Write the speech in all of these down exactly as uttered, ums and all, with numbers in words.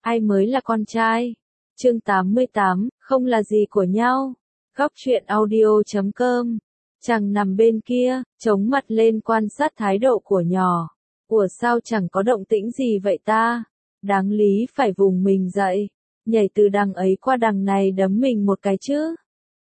ai mới là con trai? Chương tám mươi tám, không là gì của nhau. Góc truyện audio chấm com. Chàng nằm bên kia, chống mặt lên quan sát thái độ của nhỏ. Ủa sao chẳng có động tĩnh gì vậy ta? Đáng lý phải vùng mình dậy, nhảy từ đằng ấy qua đằng này đấm mình một cái chứ.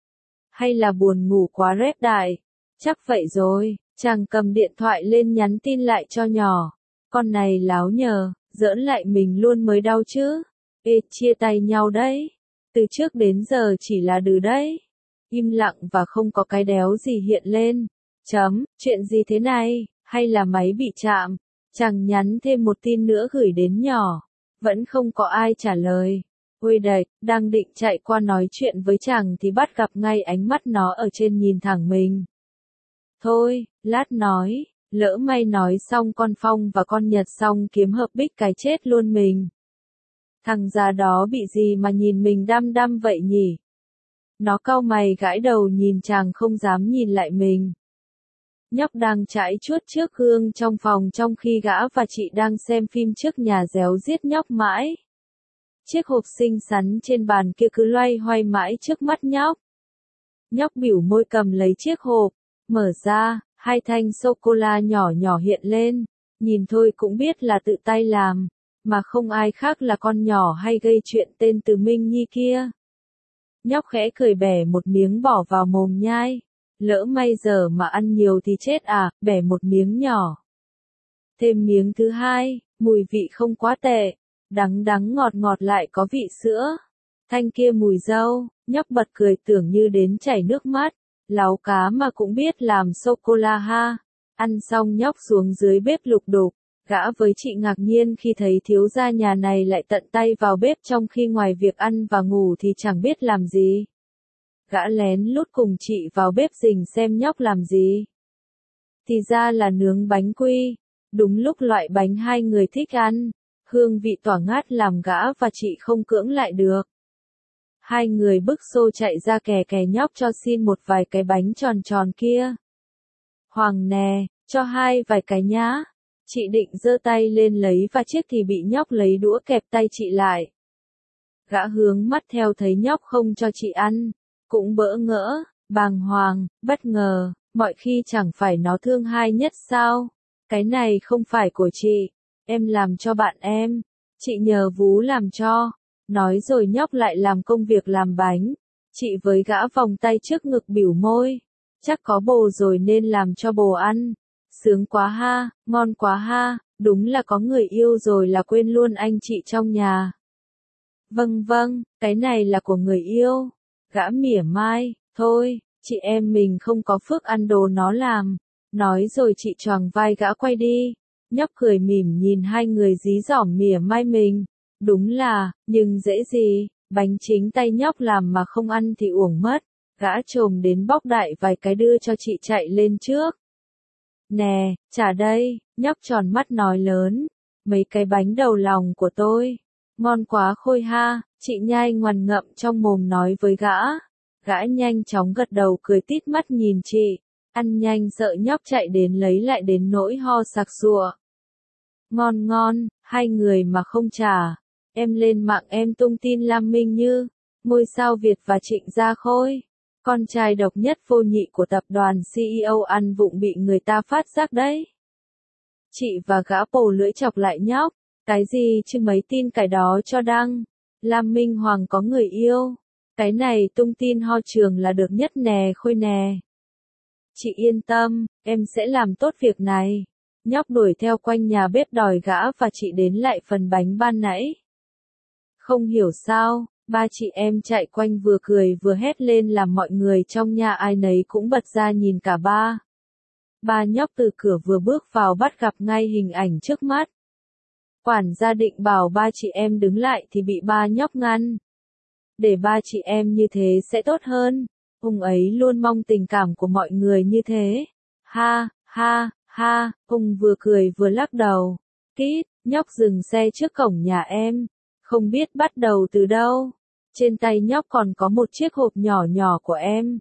Hay là buồn ngủ quá rét đại? Chắc vậy rồi, chàng cầm điện thoại lên nhắn tin lại cho nhỏ. Con này láo nhờ, giỡn lại mình luôn mới đau chứ. Ê, chia tay nhau đấy. Từ trước đến giờ chỉ là đừ đấy. Im lặng và không có cái đéo gì hiện lên. Chấm, chuyện gì thế này, hay là máy bị chạm? Chàng nhắn thêm một tin nữa gửi đến nhỏ. Vẫn không có ai trả lời. Ôi đệt, đang định chạy qua nói chuyện với chàng thì bắt gặp ngay ánh mắt nó ở trên nhìn thẳng mình. Thôi, lát nói, lỡ may nói xong con Phong và con Nhật xong kiếm hợp bích cái chết luôn mình. Thằng già đó bị gì mà nhìn mình đăm đăm vậy nhỉ? Nó cau mày gãi đầu nhìn chàng không dám nhìn lại mình. Nhóc đang chải chuốt trước gương trong phòng trong khi gã và chị đang xem phim trước nhà réo giết nhóc mãi. Chiếc hộp xinh xắn trên bàn kia cứ loay hoay mãi trước mắt nhóc. Nhóc bỉu môi cầm lấy chiếc hộp, mở ra, hai thanh sô-cô-la nhỏ nhỏ hiện lên, nhìn thôi cũng biết là tự tay làm, mà không ai khác là con nhỏ hay gây chuyện tên Từ Minh Nhi kia. Nhóc khẽ cười bẻ một miếng bỏ vào mồm nhai, lỡ may giờ mà ăn nhiều thì chết à, bẻ một miếng nhỏ. Thêm miếng thứ hai, mùi vị không quá tệ, đắng đắng ngọt ngọt lại có vị sữa. Thanh kia mùi dâu, nhóc bật cười tưởng như đến chảy nước mắt. Láo cá mà cũng biết làm sô-cô-la ha. Ăn xong nhóc xuống dưới bếp lục đục. Gã với chị ngạc nhiên khi thấy thiếu gia nhà này lại tận tay vào bếp trong khi ngoài việc ăn và ngủ thì chẳng biết làm gì. Gã lén lút cùng chị vào bếp rình xem nhóc làm gì. Thì ra là nướng bánh quy. Đúng lúc loại bánh hai người thích ăn. Hương vị tỏa ngát làm gã và chị không cưỡng lại được. Hai người bức xô chạy ra kè kè nhóc cho xin một vài cái bánh tròn tròn kia. Hoàng nè, cho hai vài cái nhá. Chị định giơ tay lên lấy và chiếc thì bị nhóc lấy đũa kẹp tay chị lại. Gã hướng mắt theo thấy nhóc không cho chị ăn. Cũng bỡ ngỡ, bàng hoàng, bất ngờ, mọi khi chẳng phải nó thương hai nhất sao. Cái này không phải của chị, em làm cho bạn em. Chị nhờ vú làm cho. Nói rồi nhóc lại làm công việc làm bánh. Chị với gã vòng tay trước ngực bỉu môi. Chắc có bồ rồi nên làm cho bồ ăn. Sướng quá ha, ngon quá ha, đúng là có người yêu rồi là quên luôn anh chị trong nhà. Vâng vâng, cái này là của người yêu. Gã mỉa mai, thôi, chị em mình không có phước ăn đồ nó làm. Nói rồi chị choàng vai gã quay đi. Nhóc cười mỉm nhìn hai người dí dỏm mỉa mai mình. Đúng là, nhưng dễ gì, bánh chính tay nhóc làm mà không ăn thì uổng mất. Gã trồm đến bóc đại vài cái đưa cho chị chạy lên trước. Nè, trả đây, nhóc tròn mắt nói lớn. Mấy cái bánh đầu lòng của tôi. Ngon quá khôi ha, chị nhai ngoằn ngậm trong mồm nói với gã. Gã nhanh chóng gật đầu cười tít mắt nhìn chị. Ăn nhanh sợ nhóc chạy đến lấy lại đến nỗi ho sặc sụa. Ngon ngon, hai người mà không trả. Em lên mạng em tung tin Lam Minh Như, ngôi sao Việt và Trịnh Gia Khôi. Con trai độc nhất vô nhị của tập đoàn xê e ô ăn vụng bị người ta phát giác đấy. Chị và gã pồ lưỡi chọc lại nhóc. Cái gì chứ mấy tin cái đó cho đăng. Lam Minh Hoàng có người yêu. Cái này tung tin ho trường là được nhất nè Khôi nè. Chị yên tâm, em sẽ làm tốt việc này. Nhóc đuổi theo quanh nhà bếp đòi gã và chị đến lại phần bánh ban nãy. Không hiểu sao, ba chị em chạy quanh vừa cười vừa hét lên làm mọi người trong nhà ai nấy cũng bật ra nhìn cả ba. Ba nhóc từ cửa vừa bước vào bắt gặp ngay hình ảnh trước mắt. Quản gia định bảo ba chị em đứng lại thì bị ba nhóc ngăn. Để ba chị em như thế sẽ tốt hơn. Ông ấy luôn mong tình cảm của mọi người như thế. Ha, ha, ha, ông vừa cười vừa lắc đầu. Kít, nhóc dừng xe trước cổng nhà em. Không biết bắt đầu từ đâu. Trên tay nhóc còn có một chiếc hộp nhỏ nhỏ của em.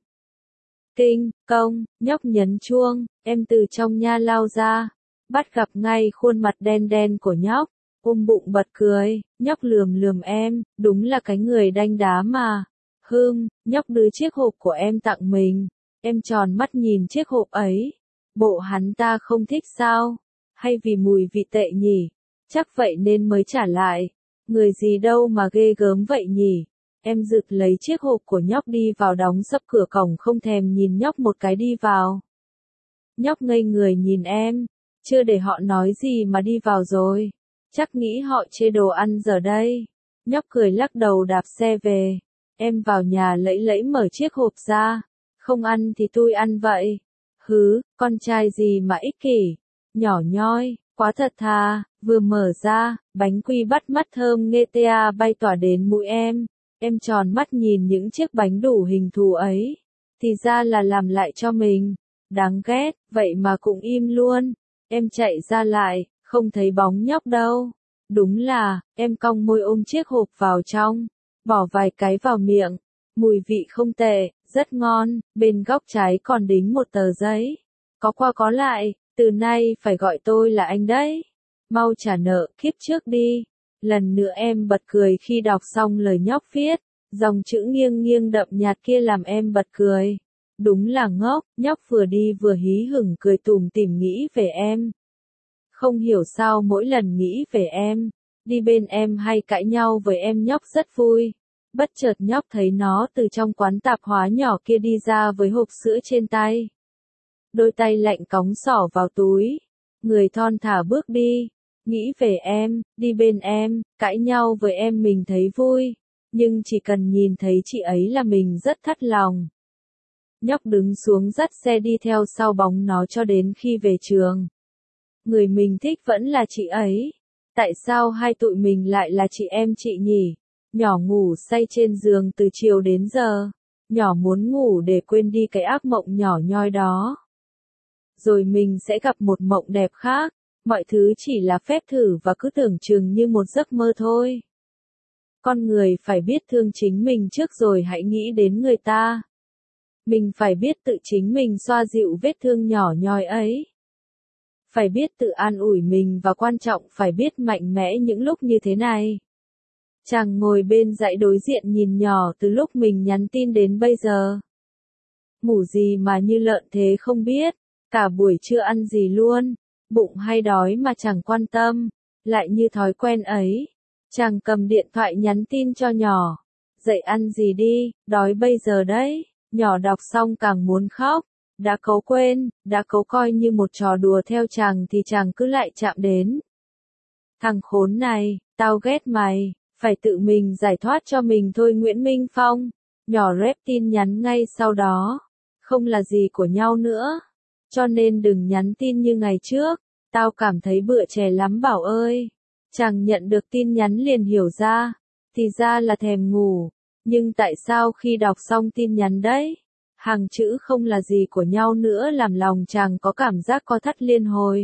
Kinh, công, nhóc nhấn chuông, em từ trong nha lao ra. Bắt gặp ngay khuôn mặt đen đen của nhóc. ôm bụng bật cười, nhóc lườm lườm em, đúng là cái người đanh đá mà. Hương, nhóc đưa chiếc hộp của em tặng mình. Em tròn mắt nhìn chiếc hộp ấy. Bộ hắn ta không thích sao? Hay vì mùi vị tệ nhỉ? Chắc vậy nên mới trả lại. Người gì đâu mà ghê gớm vậy nhỉ? Em rực lấy chiếc hộp của nhóc đi vào đóng sập cửa cổng không thèm nhìn nhóc một cái đi vào. Nhóc ngây người nhìn em, chưa để họ nói gì mà đi vào rồi. Chắc nghĩ họ chê đồ ăn giờ đây. Nhóc cười lắc đầu đạp xe về. Em vào nhà lẫy lẫy mở chiếc hộp ra. Không ăn thì tôi ăn vậy. Hứ, con trai gì mà ích kỷ. Nhỏ nhoi, quá thật thà, vừa mở ra, bánh quy bắt mắt thơm nghe tea bay tỏa đến mũi em. Em tròn mắt nhìn những chiếc bánh đủ hình thù ấy. Thì ra là làm lại cho mình. Đáng ghét, vậy mà cũng im luôn. Em chạy ra lại, không thấy bóng nhóc đâu. Đúng là, em cong môi ôm chiếc hộp vào trong. Bỏ vài cái vào miệng. Mùi vị không tệ, rất ngon. Bên góc trái còn đính một tờ giấy. Có qua có lại, từ nay phải gọi tôi là anh đấy. Mau trả nợ kiếp trước đi. Lần nữa em bật cười khi đọc xong lời nhóc viết. Dòng chữ nghiêng nghiêng đậm nhạt kia làm em bật cười. Đúng là ngốc, nhóc vừa đi vừa hí hửng cười tủm tỉm nghĩ về em. Không hiểu sao mỗi lần nghĩ về em, đi bên em hay cãi nhau với em nhóc rất vui. Bất chợt nhóc thấy nó từ trong quán tạp hóa nhỏ kia đi ra với hộp sữa trên tay. Đôi tay lạnh cóng xỏ vào túi. Người thon thả bước đi. Nghĩ về em, đi bên em, cãi nhau với em mình thấy vui. Nhưng chỉ cần nhìn thấy chị ấy là mình rất thất lòng. Nhóc đứng xuống dắt xe đi theo sau bóng nó cho đến khi về trường. Người mình thích vẫn là chị ấy. Tại sao hai tụi mình lại là chị em chị nhỉ? Nhỏ ngủ say trên giường từ chiều đến giờ. Nhỏ muốn ngủ để quên đi cái ác mộng nhỏ nhoi đó. Rồi mình sẽ gặp một mộng đẹp khác. Mọi thứ chỉ là phép thử và cứ tưởng chừng như một giấc mơ thôi. Con người phải biết thương chính mình trước rồi hãy nghĩ đến người ta. Mình phải biết tự chính mình xoa dịu vết thương nhỏ nhoi ấy. Phải biết tự an ủi mình và quan trọng phải biết mạnh mẽ những lúc như thế này. Chàng ngồi bên dãy đối diện nhìn nhỏ từ lúc mình nhắn tin đến bây giờ. Ngủ gì mà như lợn thế không biết, cả buổi chưa ăn gì luôn, bụng hay đói mà chẳng quan tâm, lại như thói quen ấy. Chàng cầm điện thoại nhắn tin cho nhỏ. Dậy ăn gì đi, đói bây giờ đấy. Nhỏ đọc xong càng muốn khóc. Đã cấu quên, đã cấu coi như một trò đùa theo chàng thì chàng cứ lại chạm đến. Thằng khốn này, tao ghét mày, phải tự mình giải thoát cho mình thôi Nguyễn Minh Phong. Nhỏ rep tin nhắn ngay sau đó. Không là gì của nhau nữa. Cho nên đừng nhắn tin như ngày trước. Tao cảm thấy bựa chè lắm Bảo ơi. Chàng nhận được tin nhắn liền hiểu ra. Thì ra là thèm ngủ. Nhưng tại sao khi đọc xong tin nhắn đấy, hàng chữ không là gì của nhau nữa làm lòng chàng có cảm giác co thắt liên hồi.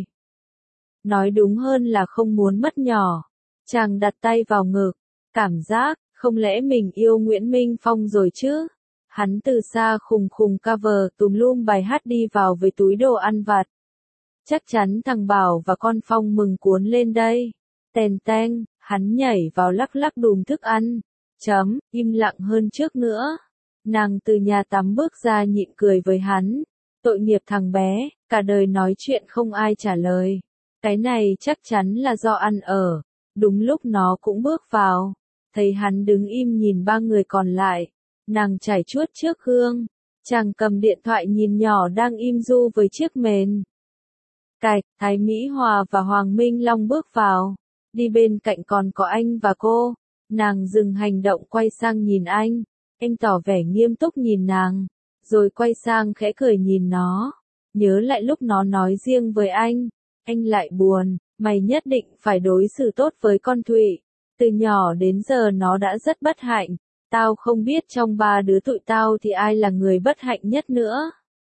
Nói đúng hơn là không muốn mất nhỏ. Chàng đặt tay vào ngực. Cảm giác, không lẽ mình yêu Nguyễn Minh Phong rồi chứ? Hắn từ xa khùng khùng cover tùm lum bài hát đi vào với túi đồ ăn vặt. Chắc chắn thằng Bảo và con Phong mừng cuốn lên đây. Tèn teng, hắn nhảy vào lắc lắc đùm thức ăn. Chấm, im lặng hơn trước nữa. Nàng từ nhà tắm bước ra nhịn cười với hắn. Tội nghiệp thằng bé, cả đời nói chuyện không ai trả lời. Cái này chắc chắn là do ăn ở. Đúng lúc nó cũng bước vào. Thấy hắn đứng im nhìn ba người còn lại. Nàng chải chuốt trước gương. Chàng cầm điện thoại nhìn nhỏ đang im du với chiếc mền. Cạch, Thái Mỹ Hòa và Hoàng Minh Long bước vào. Đi bên cạnh còn có anh và cô. Nàng dừng hành động quay sang nhìn anh. Anh tỏ vẻ nghiêm túc nhìn nàng. Rồi quay sang khẽ cười nhìn nó. Nhớ lại lúc nó nói riêng với anh. Anh lại buồn. Mày nhất định phải đối xử tốt với con Thụy. Từ nhỏ đến giờ nó đã rất bất hạnh. Tao không biết trong ba đứa tụi tao thì ai là người bất hạnh nhất nữa.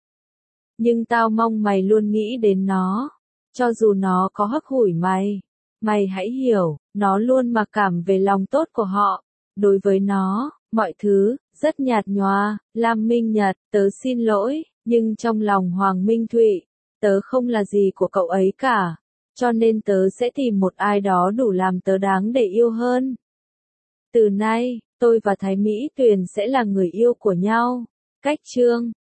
Nhưng tao mong mày luôn nghĩ đến nó. Cho dù nó có hấp hủi mày. Mày hãy hiểu, nó luôn mặc cảm về lòng tốt của họ. Đối với nó, mọi thứ, rất nhạt nhòa. Lam Minh Nhật, tớ xin lỗi, nhưng trong lòng Hoàng Minh Thụy, tớ không là gì của cậu ấy cả. cho nên tớ sẽ tìm một ai đó đủ làm tớ đáng để yêu hơn. Từ nay, tôi và Thái Mỹ Tuyền sẽ là người yêu của nhau. Cách chương